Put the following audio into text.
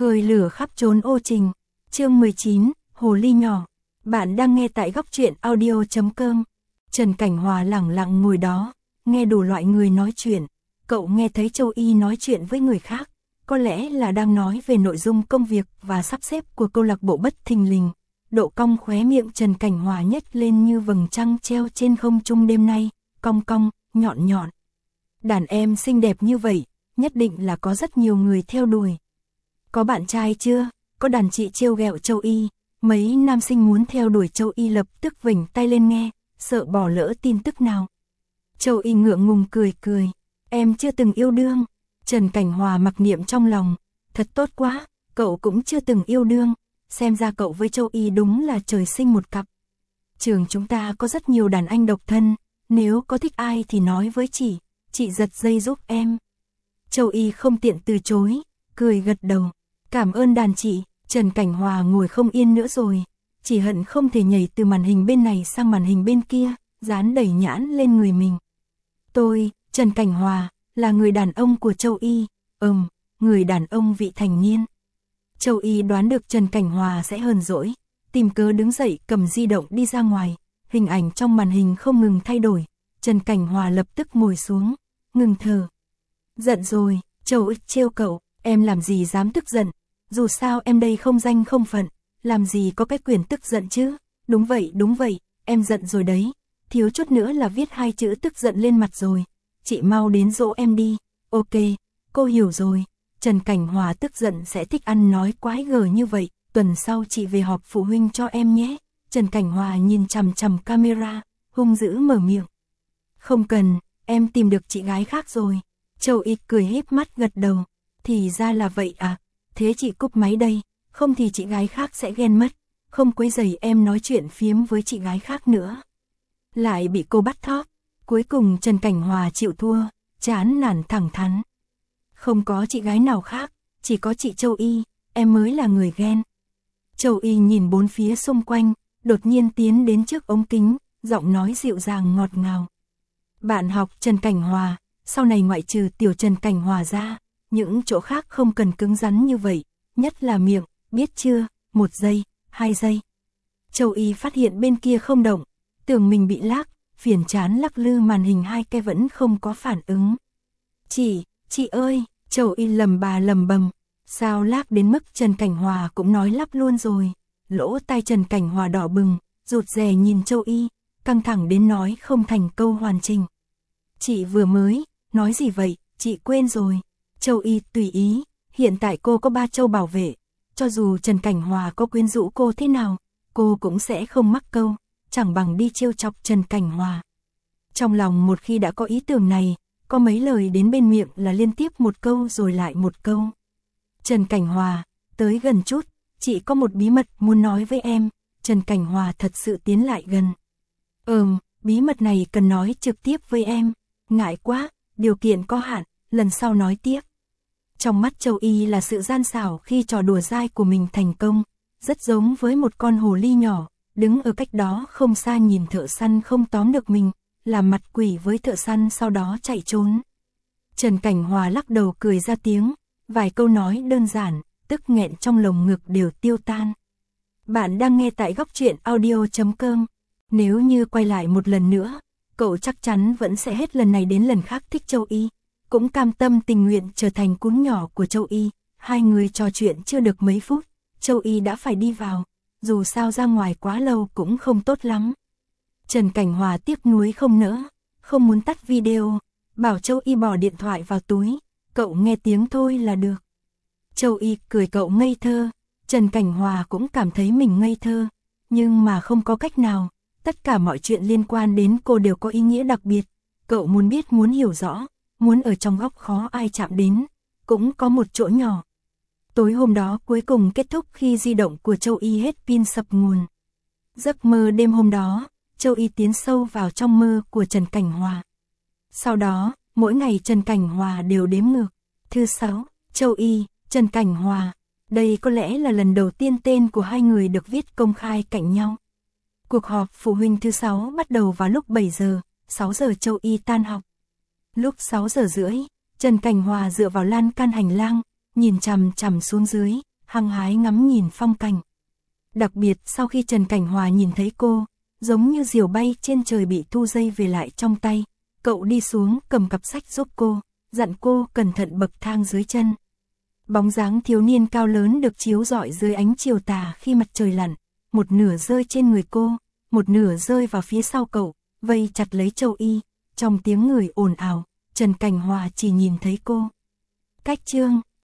Khơi lửa khắp trốn ô trình. Chương 19, Hồ ly nhỏ. Bạn đang nghe tại góc truyện audio.com. Trần Cảnh Hòa lẳng lặng ngồi đó, nghe đủ loại người nói chuyện. Cậu nghe thấy Châu Y nói chuyện với người khác, có lẽ là đang nói về nội dung công việc và sắp xếp của câu lạc bộ bất thình lình. Độ cong khóe miệng Trần Cảnh Hòa nhếch lên như vầng trăng treo trên không trung đêm nay, cong cong, nhọn nhọn. Đàn em xinh đẹp như vậy, nhất định là có rất nhiều người theo đuổi. Có bạn trai chưa? Có đàn chị trêu ghẹo Châu Y. Mấy nam sinh muốn theo đuổi Châu Y lập tức vểnh tay lên nghe, sợ bỏ lỡ tin tức nào. Châu Y ngượng ngùng cười cười. Em chưa từng yêu đương. Trần Cảnh Hòa mặc niệm trong lòng. Thật tốt quá, cậu cũng chưa từng yêu đương. Xem ra cậu với Châu Y đúng là trời sinh một cặp. Trường chúng ta có rất nhiều đàn anh độc thân. Nếu có thích ai thì nói với chị giật dây giúp em. Châu Y không tiện từ chối, cười gật đầu. Cảm ơn đàn chị. Trần Cảnh Hòa ngồi không yên nữa rồi. Chỉ hận không thể nhảy từ màn hình bên này sang màn hình bên kia, dán đầy nhãn lên người mình. Tôi, Trần Cảnh Hòa, là người đàn ông của Châu Y. Người đàn ông vị thành niên. Châu Y đoán được Trần Cảnh Hòa sẽ hờn dỗi, tìm cớ đứng dậy cầm di động đi ra ngoài. Hình ảnh trong màn hình không ngừng thay đổi. Trần Cảnh Hòa lập tức ngồi xuống, ngừng thở. Giận rồi, Châu Y trêu cậu, em làm gì dám tức giận. Dù sao em đây không danh không phận, làm gì có cái quyền tức giận chứ. Đúng vậy, em giận rồi đấy. Thiếu chút nữa là viết 2 chữ tức giận lên mặt rồi. Chị mau đến dỗ em đi. Ok, cô hiểu rồi. Trần Cảnh Hòa tức giận sẽ thích ăn nói quái gở như vậy. Tuần sau chị về họp phụ huynh cho em nhé. Trần Cảnh Hòa nhìn chằm chằm camera, hung dữ mở miệng. Không cần, em tìm được chị gái khác rồi. Châu Y cười híp mắt gật đầu. Thì ra là vậy à. Thế chị cúp máy đây, không thì chị gái khác sẽ ghen mất, không quấy rầy em nói chuyện phiếm với chị gái khác nữa. Lại bị cô bắt thóp, cuối cùng Trần Cảnh Hòa chịu thua, chán nản thẳng thắn. Không có chị gái nào khác, chỉ có chị Châu Y, em mới là người ghen. Châu Y nhìn bốn phía xung quanh, đột nhiên tiến đến trước ống kính, giọng nói dịu dàng ngọt ngào. Bạn học Trần Cảnh Hòa, sau này ngoại trừ tiểu Trần Cảnh Hòa ra, những chỗ khác không cần cứng rắn như vậy, nhất là miệng, biết chưa, 1 giây, 2 giây. Châu Y phát hiện bên kia không động, tưởng mình bị lag, phiền chán lắc lư màn hình 2 cái vẫn không có phản ứng. Chị ơi, Châu Y lầm bầm, sao lag đến mức Trần Cảnh Hòa cũng nói lắp luôn rồi. Lỗ tai Trần Cảnh Hòa đỏ bừng, rụt rè nhìn Châu Y, căng thẳng đến nói không thành câu hoàn chỉnh. Chị vừa mới, nói gì vậy, chị quên rồi. Châu Y tùy ý, hiện tại cô có 3 châu bảo vệ, cho dù Trần Cảnh Hòa có quyến rũ cô thế nào, cô cũng sẽ không mắc câu, chẳng bằng đi trêu chọc Trần Cảnh Hòa. Trong lòng một khi đã có ý tưởng này, có mấy lời đến bên miệng là liên tiếp một câu rồi lại một câu. Trần Cảnh Hòa, tới gần chút, chị có một bí mật muốn nói với em. Trần Cảnh Hòa thật sự tiến lại gần. Bí mật này cần nói trực tiếp với em. Ngại quá, điều kiện có hạn, lần sau nói tiếp. Trong mắt Châu Y là sự gian xảo khi trò đùa dai của mình thành công, rất giống với một con hồ ly nhỏ, đứng ở cách đó không xa nhìn thợ săn không tóm được mình, làm mặt quỷ với thợ săn sau đó chạy trốn. Trần Cảnh Hòa lắc đầu cười ra tiếng, vài câu nói đơn giản, tức nghẹn trong lồng ngực đều tiêu tan. Bạn đang nghe tại góc truyện audio.com. Nếu như quay lại một lần nữa, cậu chắc chắn vẫn sẽ hết lần này đến lần khác thích Châu Y. Cũng cam tâm tình nguyện trở thành cún nhỏ của Châu Y. Hai người trò chuyện chưa được mấy phút, Châu Y đã phải đi vào, dù sao ra ngoài quá lâu cũng không tốt lắm. Trần Cảnh Hòa tiếc nuối không nỡ, không muốn tắt video, bảo Châu Y bỏ điện thoại vào túi, cậu nghe tiếng thôi là được. Châu Y cười cậu ngây thơ, Trần Cảnh Hòa cũng cảm thấy mình ngây thơ, nhưng mà không có cách nào, tất cả mọi chuyện liên quan đến cô đều có ý nghĩa đặc biệt, cậu muốn biết muốn hiểu rõ. Muốn ở trong góc khó ai chạm đến, cũng có một chỗ nhỏ. Tối hôm đó cuối cùng kết thúc khi di động của Châu Y hết pin sập nguồn. Giấc mơ đêm hôm đó, Châu Y tiến sâu vào trong mơ của Trần Cảnh Hòa. Sau đó, mỗi ngày Trần Cảnh Hòa đều đếm ngược. Thứ 6, Châu Y, Trần Cảnh Hòa. Đây có lẽ là lần đầu tiên tên của hai người được viết công khai cạnh nhau. Cuộc họp phụ huynh thứ 6 bắt đầu vào lúc 7 giờ, 6 giờ Châu Y tan học. Lúc 6 giờ rưỡi, Trần Cảnh Hòa dựa vào lan can hành lang, nhìn chằm chằm xuống dưới, hăng hái ngắm nhìn phong cảnh. Đặc biệt sau khi Trần Cảnh Hòa nhìn thấy cô, giống như diều bay trên trời bị thu dây về lại trong tay, cậu đi xuống cầm cặp sách giúp cô, dặn cô cẩn thận bậc thang dưới chân. Bóng dáng thiếu niên cao lớn được chiếu rọi dưới ánh chiều tà khi mặt trời lặn, một nửa rơi trên người cô, một nửa rơi vào phía sau cậu, vây chặt lấy Châu Y. Trong tiếng người ồn ào, Trần Cảnh Hòa chỉ nhìn thấy cô. Cách chương